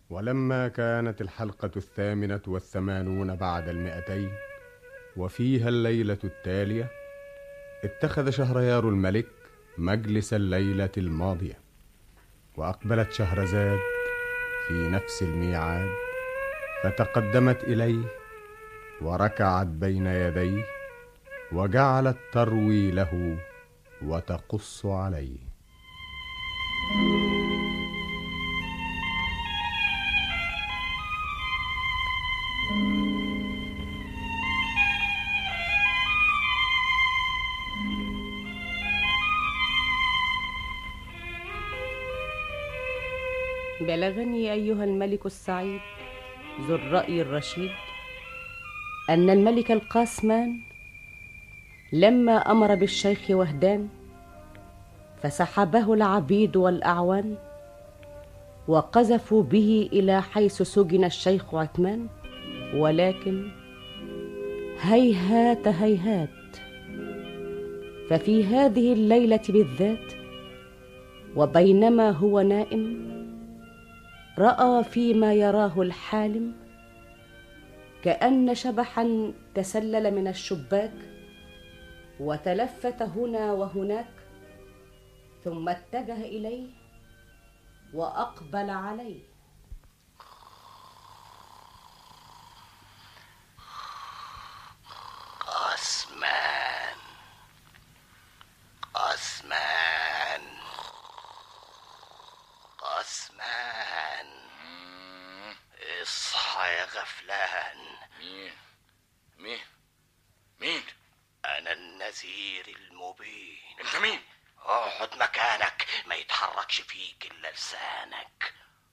ولما كانت الحلقة 88 بعد 200 وفيها الليلة التالية، اتخذ شهريار الملك مجلس الليلة الماضية، وأقبلت شهرزاد في نفس الميعاد، فتقدمت إليه وركعت بين يديه، وجعلت تروي له وتقص عليه. بلغني أيها الملك السعيد ذو الرأي الرشيد أن الملك القاسمان لما أمر بالشيخ وهدان فسحبه العبيد والأعوان وقذفوا به إلى حيث سجن الشيخ عثمان، ولكن هيهات هيهات، ففي هذه الليلة بالذات وبينما هو نائم رأى فيما يراه الحالم كأن شبحا تسلل من الشباك وتلفت هنا وهناك، ثم اتجه إليه وأقبل عليه. قاسمان قاسمان قاسمان، اصحى يا غفلان. مين؟ أنا النذير المبين. انت مين؟ اقعد مكانك، ما يتحركش فيك إلا لسانك.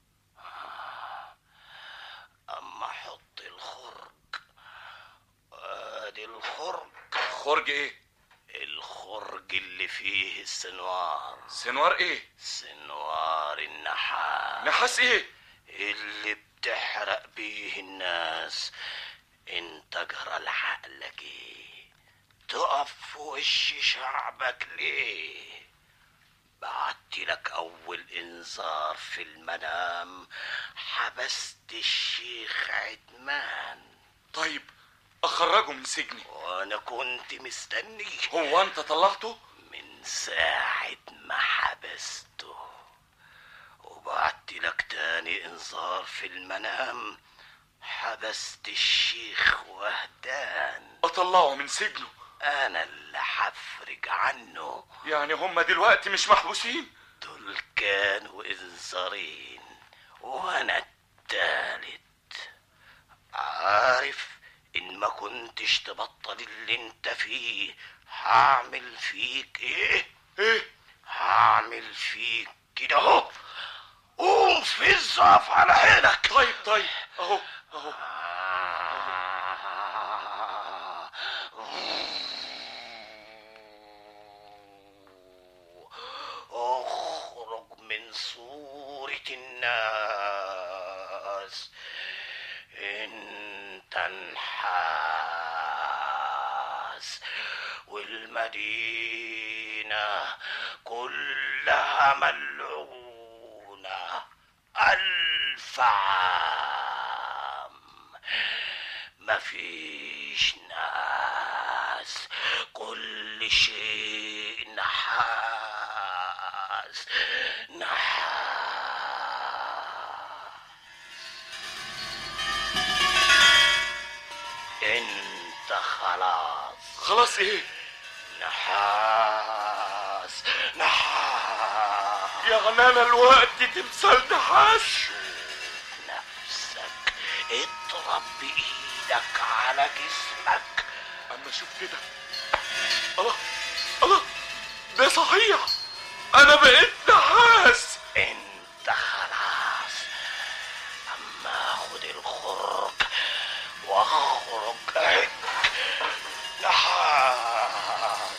أما حط الخرج. ادي الخرج. خرج ايه؟ الخرج اللي فيه السنوار. سنوار ايه؟ سنوار النحاس. نحاس ايه؟ اللي بتحرق بيه الناس. انت جرى لعقلك ايه؟ تقف في وش شعبك ليه؟ بعتلك اول انذار في المنام، حبست الشيخ عدمان. طيب اخرجه من سجني. وانا كنت مستني. هو انت طلعته؟ من ساعة ما حبسته. وبعتلك تاني انذار في المنام، حبست الشيخ وهدان. اطلعه من سجنه؟ انا اللي حفرج عنه. يعني هم دلوقتي مش محبوسين؟ دول كانوا انذارين وانا التالت. عارف ان ما كنتش تبطل اللي انت فيه هعمل فيك ايه؟ هعمل فيك كده اهو. قوم في الزعف على عينك. طيب اهو. اخرج من صورة الناس. انت نحاس، والمدينة كلها ملعونة 1000 عام. مفيش ناس، كل شيء نحاس نحاس. انت خلاص ايه؟ نحاس. يعني انا الوقت تمثال نحاس؟ شوف نفسك، اضرب بايدك على جسمك. اما شوف كده. الله، ده صحيح، انا بقيت نحاس. انت خلاص. اما اخد الخرج واخرج هيك. نحاس.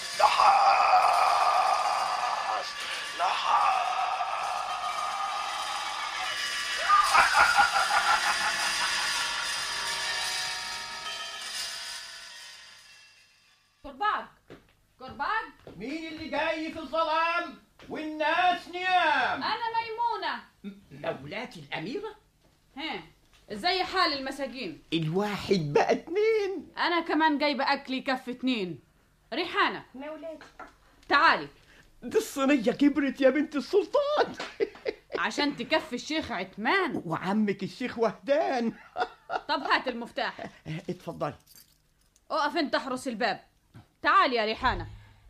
كرباج مين اللي جاي في الظلام والناس نيام؟ انا ميمونة. مولاتي الأميرة؟ ها، ازاي حال المساجين؟ الواحد بقى 2. انا كمان جايبه اكلي كف 2. ريحانه مولاتي تعالي دي الصينية كبرت يا بنت السلطان. عشان تكفي الشيخ عثمان وعمك الشيخ وهدان. طب هات المفتاح. اتفضلي. اقف انت احرس الباب. تعالي يا ريحانه.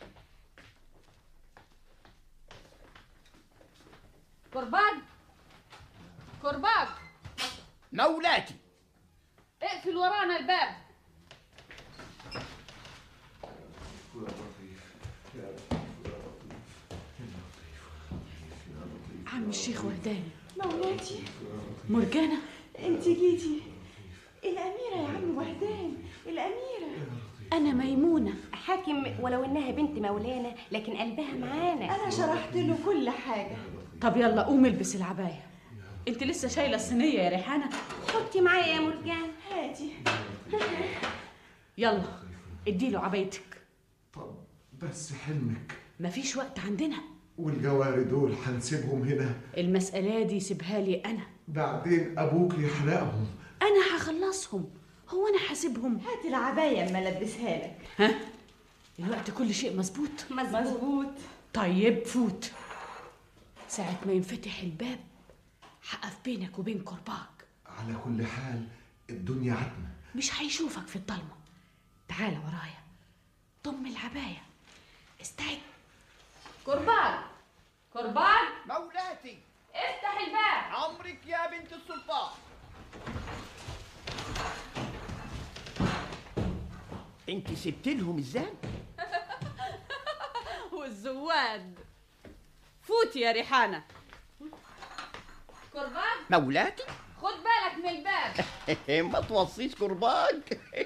كرباج كرباج مولاتي. اقفل ورانا الباب. عم الشيخ وهدان. مولاتي مرجانة انت جيتي. الأميرة يا عم وهدان، الأميرة. أنا ميمونة. حاكم ولو إنها بنت مولانا لكن قلبها معانا. أنا شرحت له كل حاجة. طب يلا قومي البسي العباية. انت لسه شايلة الصينية يا ريحانة؟ حطي معايا يا مرجان. هاتي. يلا اديله عبايتك. طب بس حلمك. مفيش وقت عندنا. والجواري دول هنسيبهم هنا؟ المسألة دي سيبها لي أنا. بعدين أبوك يحرقهم. أنا هخلصهم. هو أنا حاسبهم؟ هاتي العباية أما ألبسها لك. ها؟ الوقت كل شيء مظبوط؟ مظبوط. طيب فوت. ساعة ما ينفتح الباب هقف بينك وبين كرباج. على كل حال الدنيا عتمة. مش هيشوفك في الضلمة. تعال ورايا. ضم العباية. استعد. كرباج كرباج مولاتي افتح الباب. عمرك يا بنت السلطان. انت سبت لهم الزان والزواد. فوتي يا ريحانة. كرباج مولاتي. خد بالك من الباب. ما توصيش كرباج.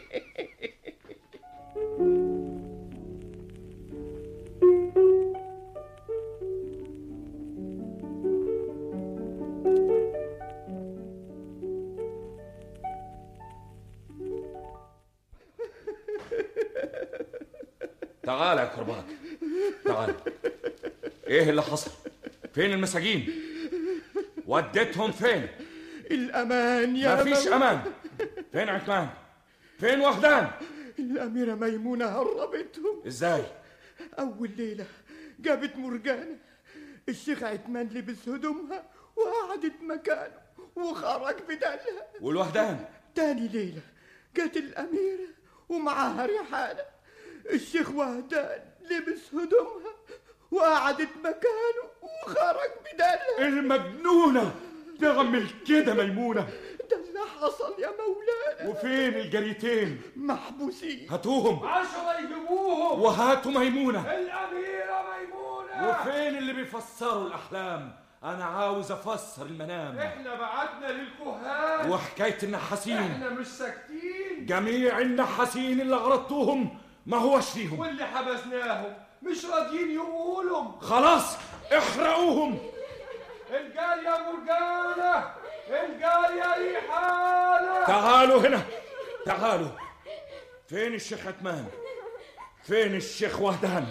تعال يا كرباج تعال. ايه اللي حصل؟ فين المساجين؟ وديتهم فين؟ الأمان يا مفيش أمان. فين عثمان؟ فين وهدان؟ الأميرة ميمونة هربتهم. ازاي؟ أول ليلة جابت مرجانة. الشيخ عثمان لبس هدومها وقعدت مكانه وخرج بدلها. والوهدان؟ تاني ليلة جت الأميرة ومعاها ريحانة. الشيخ وهدان لبس هدومها وقعدت مكانه وخرج بدلها. المجنونة تعمل كده ميمونة؟ ده اللي حصل يا مولانا. وفين الجريتين؟ محبوسين. هاتوهم. 10 يجيبوهم. وهاتوا ميمونة. الأميرة ميمونة. وفين اللي بيفسروا الأحلام؟ أنا عاوز أفسر المنام. احنا بعتنا للكهان. وحكاية النحاسين؟ احنا مش ساكتين. جميع النحاسين اللي غرضتوهم ما هوش فيهم. واللي حبسناهم مش راضيين يقولهم. خلاص احرقوهم. الجارية مرجانة، الجارية ريحانة. تعالوا هنا تعالوا. فين الشيخ عثمان؟ فين الشيخ وهدان؟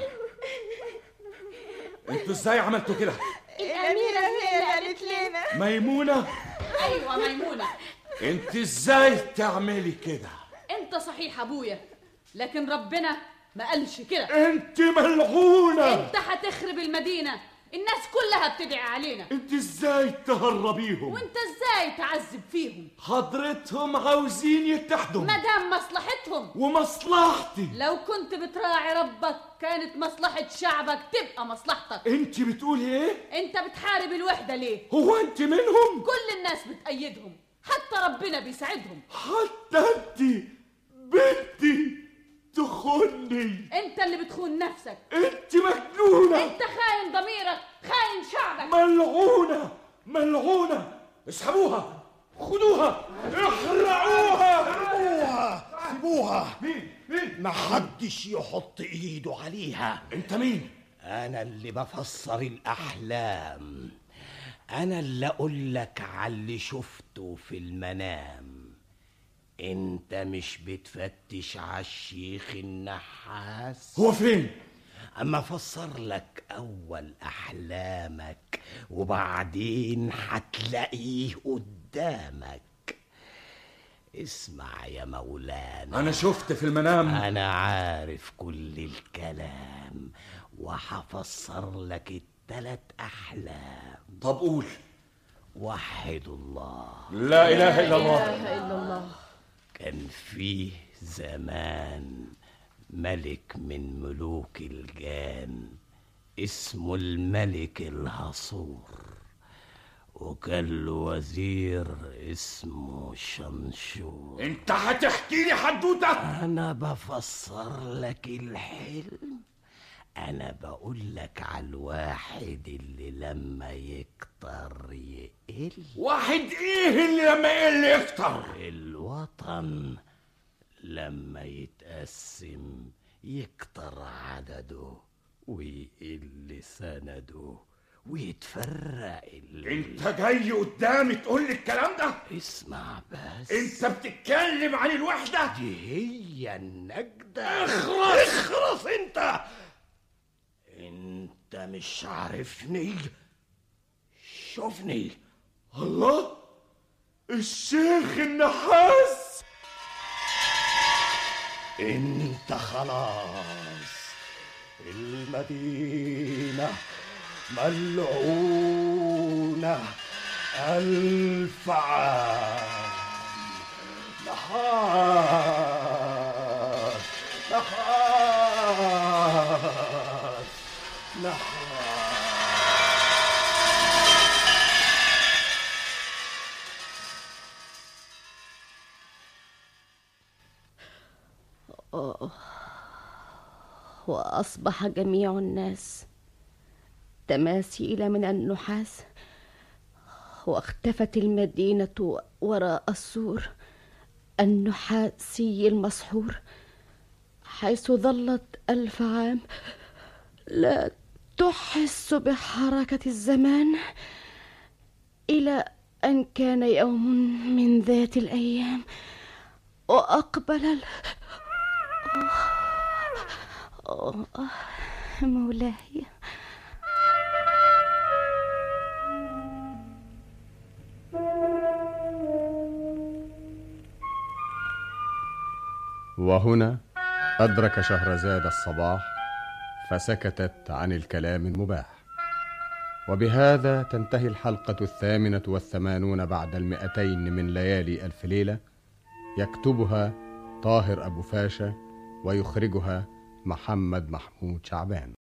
انتوا ازاي عملتوا كده؟ الأميرة هي اللي قالت لنا. ميمونة؟ ايوه ميمونة. انت ازاي تعملي كده؟ انت صحيح ابويا لكن ربنا ما قالش كده. انت ملعونة. انت هتخرب المدينة. الناس كلها بتدعي علينا. انت ازاي تهربيهم؟ وانت ازاي تعذب فيهم؟ حضرتهم عاوزين يتحدوا مدام مصلحتهم. ومصلحتي. لو كنت بتراعي ربك كانت مصلحة شعبك تبقى مصلحتك. انت بتقولي ايه؟ انت بتحارب الوحدة ليه؟ هو انت منهم؟ كل الناس بتأيدهم حتى ربنا بيساعدهم. حتى انت بنتي تخوني. انت اللي بتخون نفسك. انت مجنونة. انت خاين ضميرك، خاين شعبك. ملعونة ملعونة. اسحبوها خدوها احرقوها. سيبوها. مين؟ محدش يحط ايده عليها. انت مين؟ انا اللي بفسر الاحلام. انا اللي اقول لك على اللي شفته في المنام. انت مش بتفتش على الشيخ النحاس؟ هو فين؟ اما افسر لك اول احلامك وبعدين هتلاقيه قدامك. قدامك. اسمع يا مولانا، أنا شفت في المنام. أنا عارف كل الكلام وحفسر لك ال3 أحلام. طب قول. وحد الله، لا إله إلا الله. لا إله إلا الله. كان فيه زمان ملك من ملوك الجان اسمه الملك الهصور، وكان له وزير اسمه شنشور. انت هتحكي لي حدوته؟ انا بفسر لك الحلم، انا بقول لك على الواحد اللي لما يكتر يقل. واحد ايه اللي لما يقل يكتر؟ الوطن لما يتقسم يكتر عدده ويقل سنده ويتفرق انت جاي قدامي تقول لي الكلام ده؟ اسمع بس، انت بتتكلم عن الوحدة؟ دي هي النجدة. اخرس انت مش عارفني؟ شوفني. الله، الشيخ النحاس. انت خلاص المدينة ملعونة 1000 عام. نحاس نحاس نحاس. وأصبح جميع الناس تماثيل من النحاس، واختفت المدينة وراء السور النحاسي المسحور، حيث ظلت 1000 عام لا تحس بحركة الزمان، إلى أن كان يوم من ذات الأيام وأقبل مولاي. وهنا أدرك شهرزاد الصباح فسكتت عن الكلام المباح. وبهذا تنتهي الحلقة 88 بعد 200 من ليالي 1000 ليلة. يكتبها طاهر أبو فاشا ويخرجها محمد محمود شعبان.